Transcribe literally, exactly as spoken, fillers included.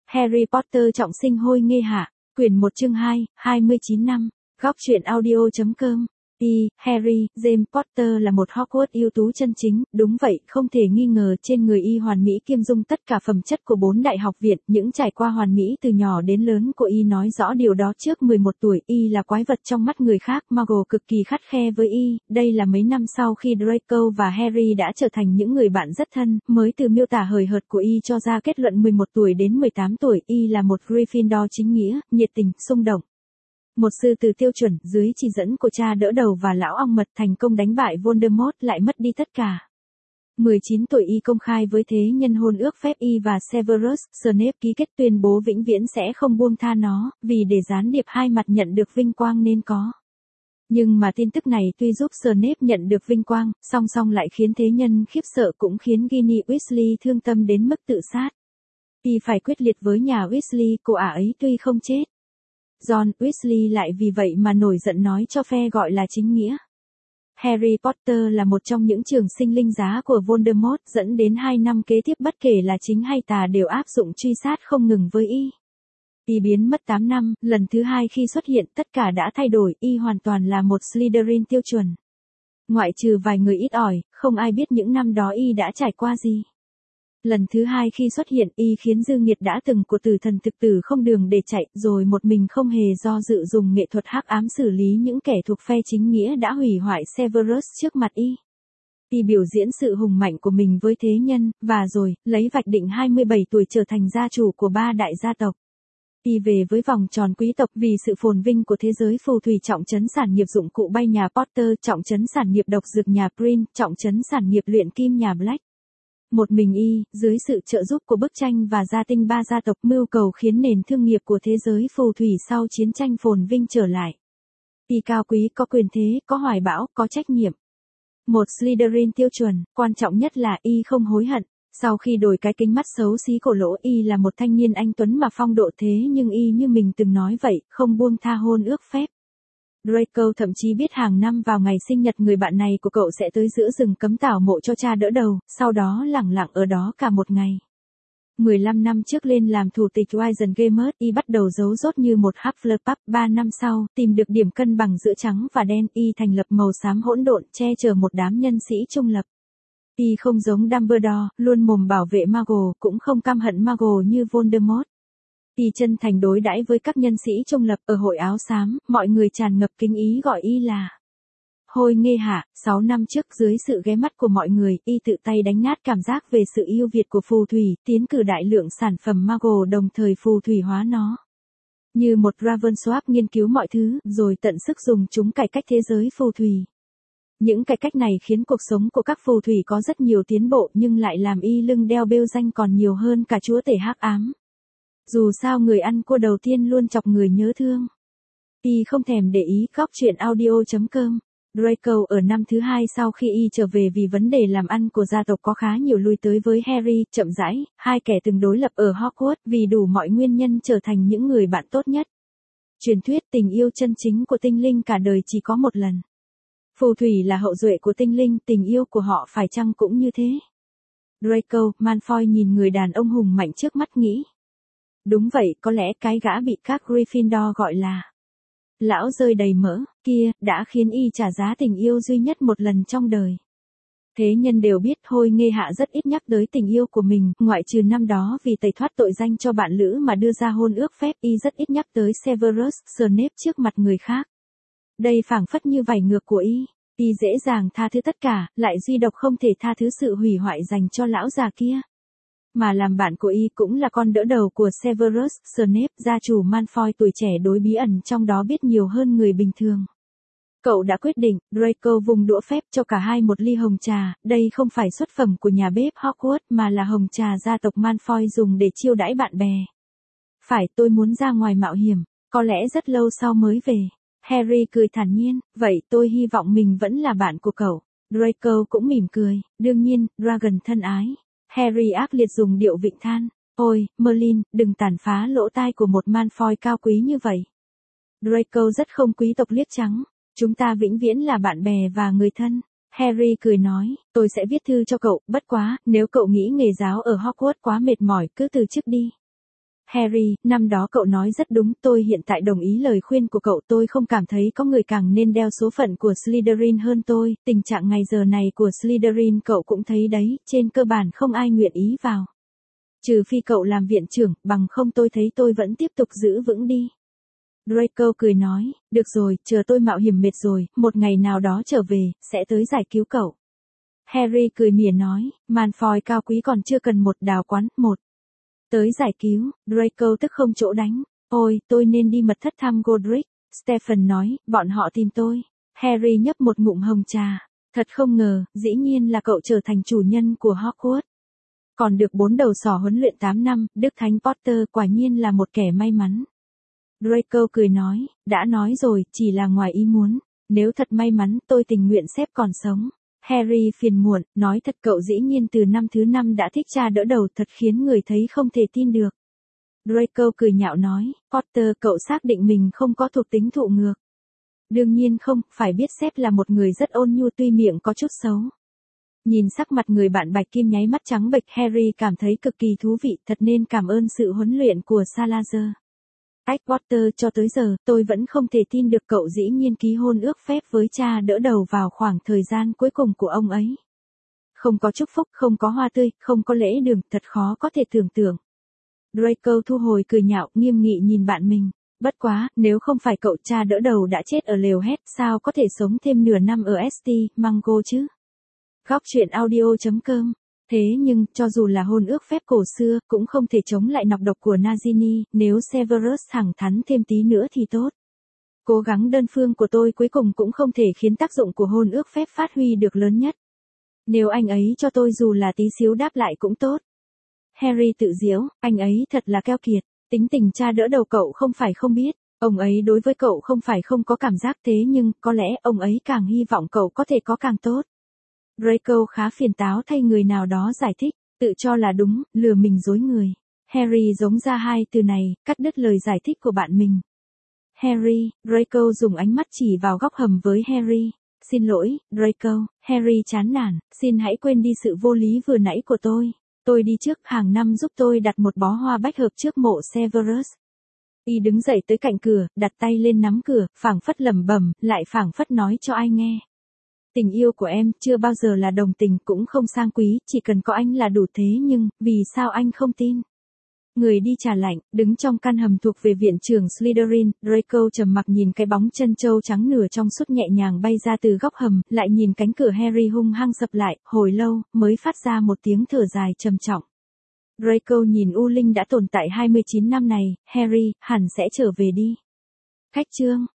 Harry Potter trọng sinh hôi nghê hạ, quyển một chương hai, hai mươi chín năm, góc truyện audio chấm com. Y, Harry, James Potter là một Hogwarts ưu tú chân chính, đúng vậy, không thể nghi ngờ trên người y hoàn mỹ kiêm dung tất cả phẩm chất của bốn đại học viện, những trải qua hoàn mỹ từ nhỏ đến lớn của y nói rõ điều đó trước mười một tuổi, y là quái vật trong mắt người khác, Muggle cực kỳ khắt khe với y, đây là mấy năm sau khi Draco và Harry đã trở thành những người bạn rất thân, mới từ miêu tả hời hợt của y cho ra kết luận mười một tuổi đến mười tám tuổi, y là một Gryffindor chính nghĩa, nhiệt tình, xung động. Một sư tử tiêu chuẩn, dưới chỉ dẫn của cha đỡ đầu và lão ong mật thành công đánh bại Voldemort lại mất đi tất cả. mười chín tuổi y công khai với thế nhân hôn ước phép y và Severus Snape ký kết tuyên bố vĩnh viễn sẽ không buông tha nó, vì để gián điệp hai mặt nhận được vinh quang nên có. Nhưng mà tin tức này tuy giúp Snape nhận được vinh quang, song song lại khiến thế nhân khiếp sợ cũng khiến Ginny Weasley thương tâm đến mức tự sát. Y phải quyết liệt với nhà Weasley, cô ả ấy tuy không chết. John Weasley lại vì vậy mà nổi giận nói cho phe gọi là chính nghĩa. Harry Potter là một trong những trường sinh linh giá của Voldemort, dẫn đến hai năm kế tiếp bất kể là chính hay tà đều áp dụng truy sát không ngừng với y. Y biến mất tám năm, lần thứ hai khi xuất hiện tất cả đã thay đổi, y hoàn toàn là một Slytherin tiêu chuẩn. Ngoại trừ vài người ít ỏi, không ai biết những năm đó y đã trải qua gì. Lần thứ hai khi xuất hiện y khiến dư nghiệt đã từng của tử thần thực tử không đường để chạy, rồi một mình không hề do dự dùng nghệ thuật hắc ám xử lý những kẻ thuộc phe chính nghĩa đã hủy hoại Severus trước mặt y. Y biểu diễn sự hùng mạnh của mình với thế nhân, và rồi, lấy vạch định hai mươi bảy tuổi trở thành gia chủ của ba đại gia tộc. Y về với vòng tròn quý tộc vì sự phồn vinh của thế giới phù thủy, trọng trấn sản nghiệp dụng cụ bay nhà Potter, trọng trấn sản nghiệp độc dược nhà Prin, trọng trấn sản nghiệp luyện kim nhà Black. Một mình y, dưới sự trợ giúp của bức tranh và gia tinh ba gia tộc mưu cầu khiến nền thương nghiệp của thế giới phù thủy sau chiến tranh phồn vinh trở lại. Y cao quý, có quyền thế, có hoài bão, có trách nhiệm. Một Slytherin tiêu chuẩn, quan trọng nhất là y không hối hận. Sau khi đổi cái kính mắt xấu xí cổ lỗ, y là một thanh niên anh tuấn mà phong độ, thế nhưng y như mình từng nói vậy, không buông tha hôn ước phép. Draco thậm chí biết hàng năm vào ngày sinh nhật người bạn này của cậu sẽ tới giữa rừng cấm tảo mộ cho cha đỡ đầu, sau đó lẳng lặng ở đó cả một ngày. mười lăm năm trước lên làm thủ tịch Wizengamot, y bắt đầu giấu dốt như một Hufflepuff. ba năm sau, tìm được điểm cân bằng giữa trắng và đen, y thành lập màu xám hỗn độn, che chở một đám nhân sĩ trung lập. Y không giống Dumbledore, luôn mồm bảo vệ Muggle, cũng không căm hận Muggle như Voldemort. Y chân thành đối đãi với các nhân sĩ trung lập. Ở hội áo xám, mọi người tràn ngập kính ý gọi y là hôi nghê hạ. Sáu năm trước, dưới sự ghé mắt của mọi người, y tự tay đánh nát cảm giác về sự ưu việt của phù thủy, tiến cử đại lượng sản phẩm Muggle đồng thời phù thủy hóa nó. Như một Ravensworth nghiên cứu mọi thứ, rồi tận sức dùng chúng cải cách thế giới phù thủy. Những cải cách này khiến cuộc sống của các phù thủy có rất nhiều tiến bộ, nhưng lại làm y lưng đeo bêu danh còn nhiều hơn cả chúa tể hắc ám. Dù sao người ăn cua đầu tiên luôn chọc người nhớ thương. Y không thèm để ý. Góc truyện audio chấm com. Draco ở năm thứ hai sau khi y trở về vì vấn đề làm ăn của gia tộc có khá nhiều lui tới với Harry, chậm rãi, hai kẻ từng đối lập ở Hogwarts vì đủ mọi nguyên nhân trở thành những người bạn tốt nhất. Truyền thuyết tình yêu chân chính của tinh linh cả đời chỉ có một lần. Phù thủy là hậu duệ của tinh linh, tình yêu của họ phải chăng cũng như thế? Draco Malfoy nhìn người đàn ông hùng mạnh trước mắt nghĩ. Đúng vậy, có lẽ cái gã bị các Gryffindor gọi là lão rơi đầy mỡ, kia, đã khiến y trả giá tình yêu duy nhất một lần trong đời. Thế nhân đều biết hôi nghê hạ rất ít nhắc tới tình yêu của mình, ngoại trừ năm đó vì tẩy thoát tội danh cho bạn lữ mà đưa ra hôn ước phép, y rất ít nhắc tới Severus Snape trước mặt người khác. Đây phảng phất như vảy ngược của y, y dễ dàng tha thứ tất cả, lại duy độc không thể tha thứ sự hủy hoại dành cho lão già kia. Mà làm bạn của y cũng là con đỡ đầu của Severus Snape, gia chủ Malfoy tuổi trẻ đối bí ẩn trong đó biết nhiều hơn người bình thường. Cậu đã quyết định, Draco vùng đũa phép cho cả hai một ly hồng trà, đây không phải xuất phẩm của nhà bếp Hogwarts mà là hồng trà gia tộc Malfoy dùng để chiêu đãi bạn bè. Phải, tôi muốn ra ngoài mạo hiểm, có lẽ rất lâu sau mới về. Harry cười thản nhiên, vậy tôi hy vọng mình vẫn là bạn của cậu. Draco cũng mỉm cười, đương nhiên, Dragon thân ái. Harry ác liệt dùng điệu vịnh than, ôi, Merlin, đừng tàn phá lỗ tai của một Malfoy cao quý như vậy. Draco rất không quý tộc liếc trắng, chúng ta vĩnh viễn là bạn bè và người thân. Harry cười nói, tôi sẽ viết thư cho cậu, bất quá, nếu cậu nghĩ nghề giáo ở Hogwarts quá mệt mỏi, cứ từ chức đi. Harry, năm đó cậu nói rất đúng, tôi hiện tại đồng ý lời khuyên của cậu, tôi không cảm thấy có người càng nên đeo số phận của Slytherin hơn tôi, tình trạng ngày giờ này của Slytherin cậu cũng thấy đấy, trên cơ bản không ai nguyện ý vào. Trừ phi cậu làm viện trưởng, bằng không tôi thấy tôi vẫn tiếp tục giữ vững đi. Draco cười nói, được rồi, chờ tôi mạo hiểm mệt rồi, một ngày nào đó trở về, sẽ tới giải cứu cậu. Harry cười mỉa nói, Malfoy cao quý còn chưa cần một đào quán, một. Tới giải cứu, Draco tức không chỗ đánh, ôi, tôi nên đi mật thất thăm Godric. Stephen nói, bọn họ tìm tôi. Harry nhấp một ngụm hồng trà, thật không ngờ, dĩ nhiên là cậu trở thành chủ nhân của Hogwarts. Còn được bốn đầu sỏ huấn luyện tám năm, Đức Thánh Potter quả nhiên là một kẻ may mắn. Draco cười nói, đã nói rồi, chỉ là ngoài ý muốn, nếu thật may mắn tôi tình nguyện xếp còn sống. Harry phiền muộn, nói thật cậu dĩ nhiên từ năm thứ năm đã thích cha đỡ đầu, thật khiến người thấy không thể tin được. Draco cười nhạo nói, Potter cậu xác định mình không có thuộc tính thụ ngược. Đương nhiên không, phải biết sếp là một người rất ôn nhu tuy miệng có chút xấu. Nhìn sắc mặt người bạn bạch kim nháy mắt trắng bệch, Harry cảm thấy cực kỳ thú vị, thật nên cảm ơn sự huấn luyện của Salazar. Ách Potter, cho tới giờ, tôi vẫn không thể tin được cậu dĩ nhiên ký hôn ước phép với cha đỡ đầu vào khoảng thời gian cuối cùng của ông ấy. Không có chúc phúc, không có hoa tươi, không có lễ đường, thật khó có thể tưởng tượng. Draco thu hồi cười nhạo, nghiêm nghị nhìn bạn mình. Bất quá, nếu không phải cậu cha đỡ đầu đã chết ở lều hét, sao có thể sống thêm nửa năm ở ét tê, Mango chứ? Góc truyện audio chấm com. Thế nhưng, cho dù là hôn ước phép cổ xưa, cũng không thể chống lại nọc độc của Nagini, nếu Severus thẳng thắn thêm tí nữa thì tốt. Cố gắng đơn phương của tôi cuối cùng cũng không thể khiến tác dụng của hôn ước phép phát huy được lớn nhất. Nếu anh ấy cho tôi dù là tí xíu đáp lại cũng tốt. Harry tự giễu, anh ấy thật là keo kiệt, tính tình cha đỡ đầu cậu không phải không biết, ông ấy đối với cậu không phải không có cảm giác, thế nhưng, có lẽ ông ấy càng hy vọng cậu có thể có càng tốt. Draco khá phiền táo thay người nào đó giải thích, tự cho là đúng, lừa mình dối người. Harry giống ra hai từ này, cắt đứt lời giải thích của bạn mình. Harry, Draco dùng ánh mắt chỉ vào góc hầm với Harry. Xin lỗi, Draco, Harry chán nản, xin hãy quên đi sự vô lý vừa nãy của tôi. Tôi đi trước, hàng năm giúp tôi đặt một bó hoa bách hợp trước mộ Severus. Y đứng dậy tới cạnh cửa, đặt tay lên nắm cửa, phảng phất lẩm bẩm, lại phảng phất nói cho ai nghe. Tình yêu của em chưa bao giờ là đồng tình, cũng không sang quý, chỉ cần có anh là đủ, thế nhưng, vì sao anh không tin? Người đi trà lạnh, đứng trong căn hầm thuộc về viện trưởng Slytherin, Draco trầm mặc nhìn cái bóng chân trâu trắng nửa trong suốt nhẹ nhàng bay ra từ góc hầm, lại nhìn cánh cửa Harry hung hăng sập lại, hồi lâu, mới phát ra một tiếng thở dài trầm trọng. Draco nhìn U Linh đã tồn tại hai mươi chín năm này, Harry, hẳn sẽ trở về đi. Khách chương.